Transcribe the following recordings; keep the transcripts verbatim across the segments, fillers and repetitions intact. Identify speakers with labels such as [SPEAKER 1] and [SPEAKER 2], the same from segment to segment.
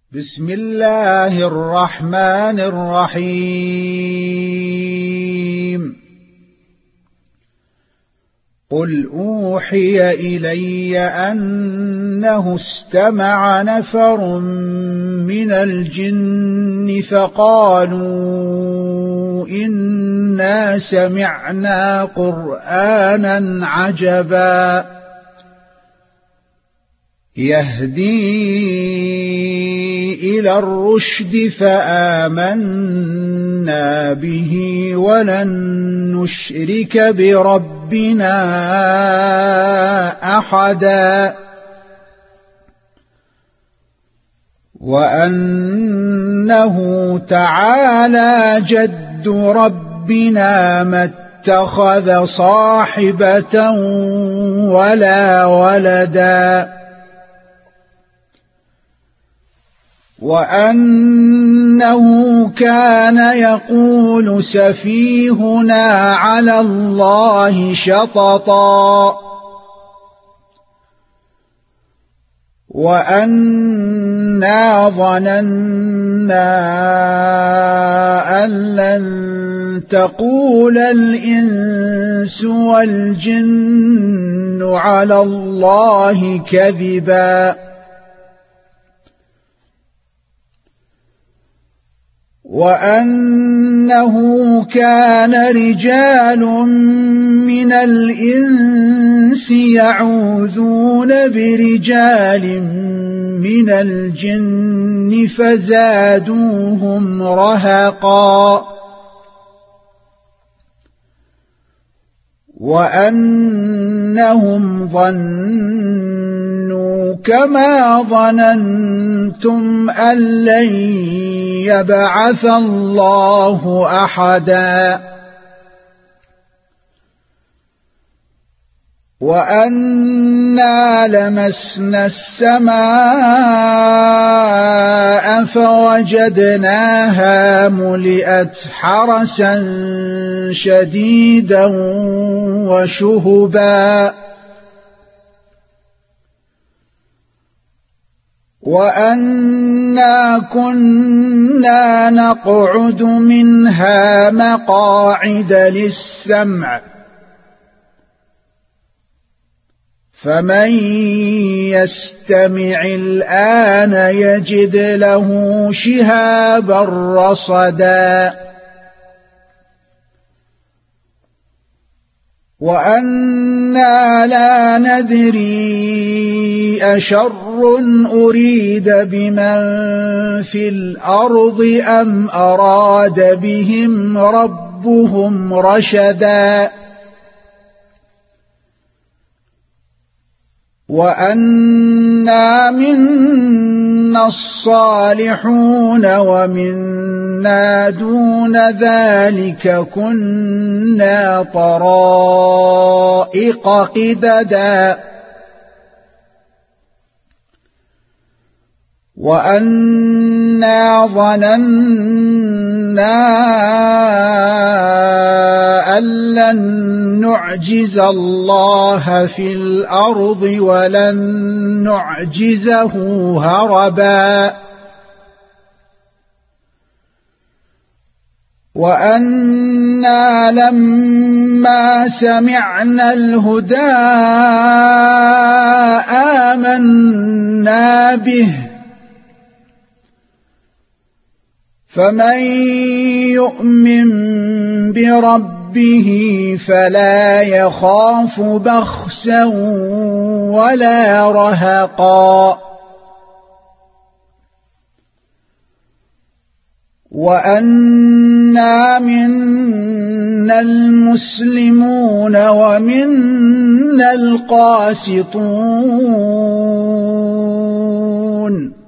[SPEAKER 1] بسم الله الرحمن الرحيم قل أوحي إلي أنه استمع نفر من الجن فقالوا إنا سمعنا قرآنا عجبا يهدي إلى الرشد فآمنا به ولن نشرك بربنا أحدا وأنه تعالى جد ربنا ما اتخذ صاحبة ولا ولدا وأنه كان يقول سفيهنا على الله شططا وأنا ظننا أن لن تقول الإنس والجن على الله كذبا وأنه كان رجال من الإنس يعوذون برجال من الجن فزادوهم رهقا وأنهم ظنوا كما ظننتم أن لن يبعث الله أحدا وأنا لمسنا السماء فوجدناها ملئت حرسا شديدا وشهبا وأنا كنا نقعد منها مقاعد للسمع فمن يستمع الآن يجد له شهابا رصدا وأنا لا ندري أشر أريد بمن في الأرض أم أراد بهم ربهم رشدا وأنا منا الصالحون ومنا دون ذلك كنا طرائق قددا وأنا ظننا أن لن نعجز الله في الأرض ولن نعجزه هربا وأنا لما سمعنا الهدى آمنا به فمن يؤمن بربه فلا يخاف بخسا ولا رهقا وأنا منا المسلمون ومنا القاسطون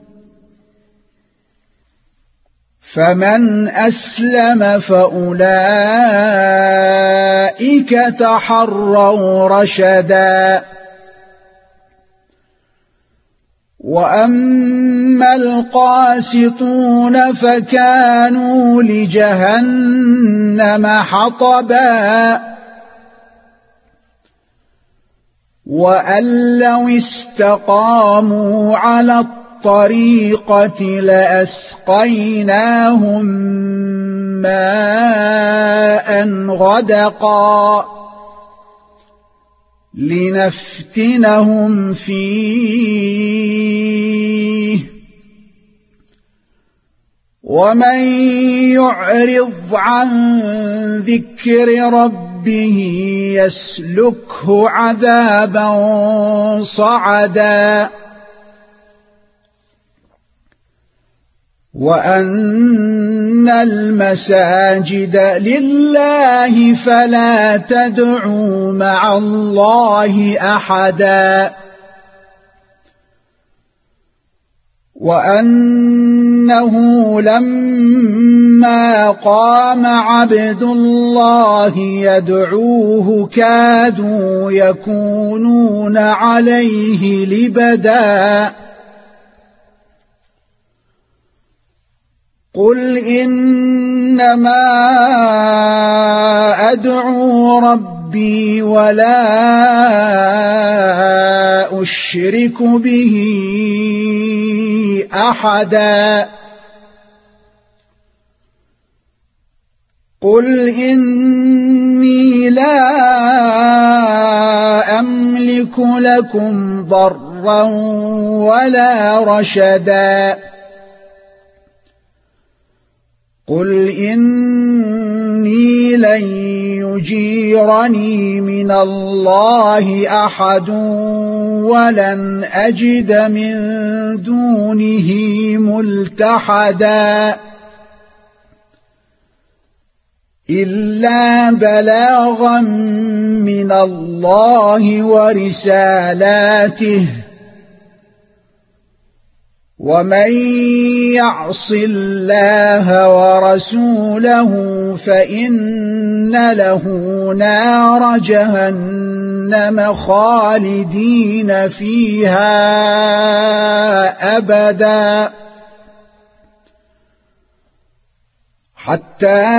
[SPEAKER 1] فمن أسلم فأولئك تحروا رشدا وأما القاسطون فكانوا لجهنم حطبا وأن لو استقاموا على الطريقة لأسقيناهم ماء غدقا لنفتنهم فيه ومن يعرض عن ذكر ربه يسلكه عذابا صعدا وأن المساجد لله فلا تدعوا مع الله أحدا وأنه لما قام عبد الله يدعوه كادوا يكونون عليه لبدا قل إنما أدعو ربي ولا أشرك به أحدا قل إني لا أملك لكم ضرا ولا رشدا قل إني لن يجيرني من الله أحد ولن أجد من دونه ملتحدا إلا بلاغا من الله ورسالاته ومن يعص الله ورسوله فإن له نار جهنم خالدين فيها أبدا حتى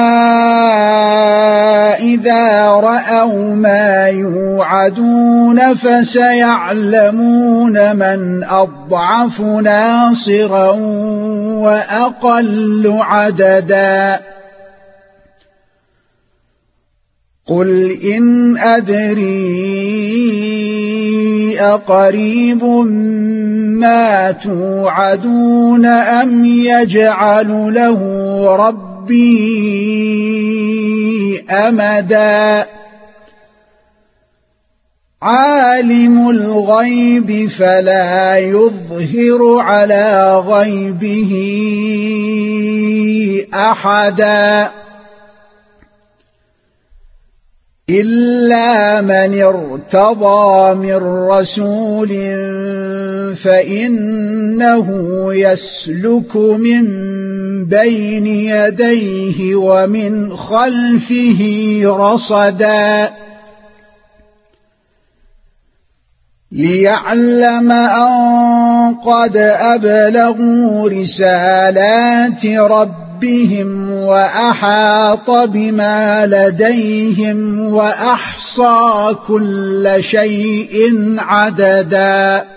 [SPEAKER 1] إذا رأوا ما يوعدون فسيعلمون من أضعف ناصرا وأقل عددا قل إن أدري أقريب ما توعدون أم يجعل له ربي أمدا عالم الغيب فلا يظهر على غيبه أحدا إلا من ارتضى من رسول فإنه يسلك من بين يديه ومن خلفه رصدا ليعلم أن قد أبلغوا رسالات ربهم وأحاط بما لديهم وأحصى كل شيء عددا